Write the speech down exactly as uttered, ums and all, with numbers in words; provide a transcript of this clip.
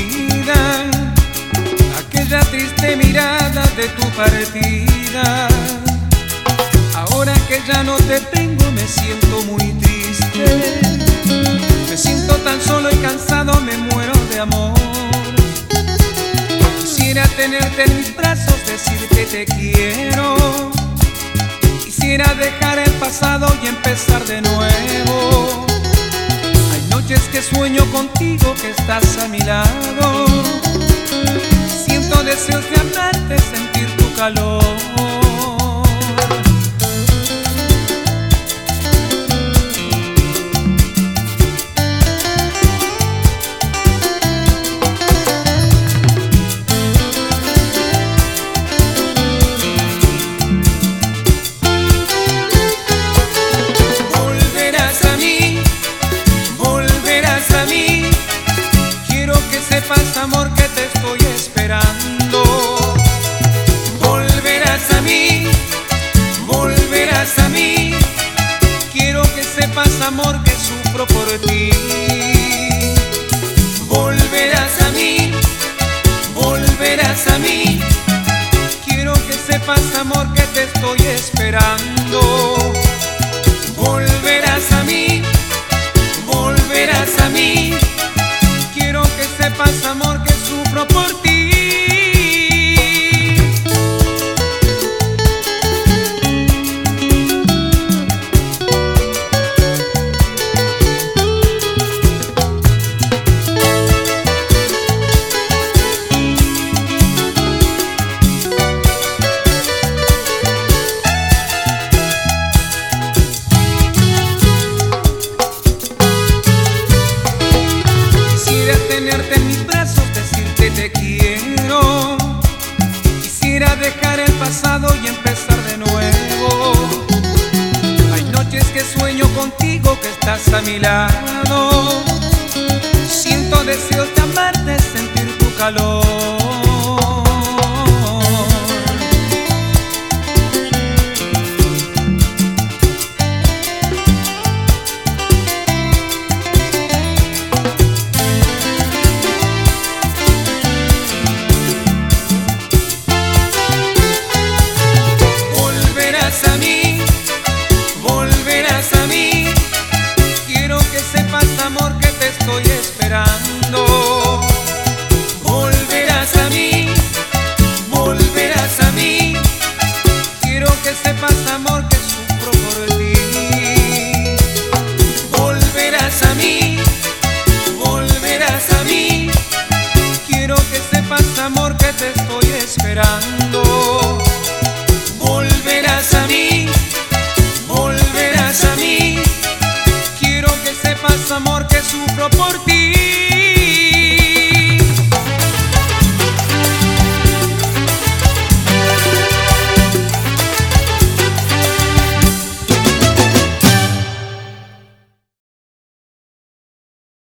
vida, aquella triste mirada de tu partida. Ahora que ya no te tengo me siento muy triste, me siento tan solo y cansado, me muero de amor. Quisiera tenerte en mis brazos, decirte te quiero. Quisiera dejar el pasado y empezar de nuevo. Hay noches que sueño contigo, que estás a mi lado. Siento deseos de amarte, sentir tu calor. Amor, que te estoy esperando. Volverás a mí, volverás a mí. Quiero que sepas, amor, que sufro por ti. Volverás a mí, volverás a mí. Quiero que sepas, amor, que te estoy esperando. Volverás a mí, volverás a mí. Quiero que sepas, amor, que sufro por ti. Tenerte en mis brazos, decirte te quiero. Quisiera dejar el pasado y empezar de nuevo. Hay noches que sueño contigo, que estás a mi lado. Siento deseos de amarte, sentir tu calor. A mí, volverás a mí. Quiero que sepas, amor, que te estoy esperando. Volverás a mí, volverás a mí. Quiero que sepas, amor, que sufro por ti. Volverás a mí, volverás a mí. Quiero que sepas, amor, que te estoy esperando.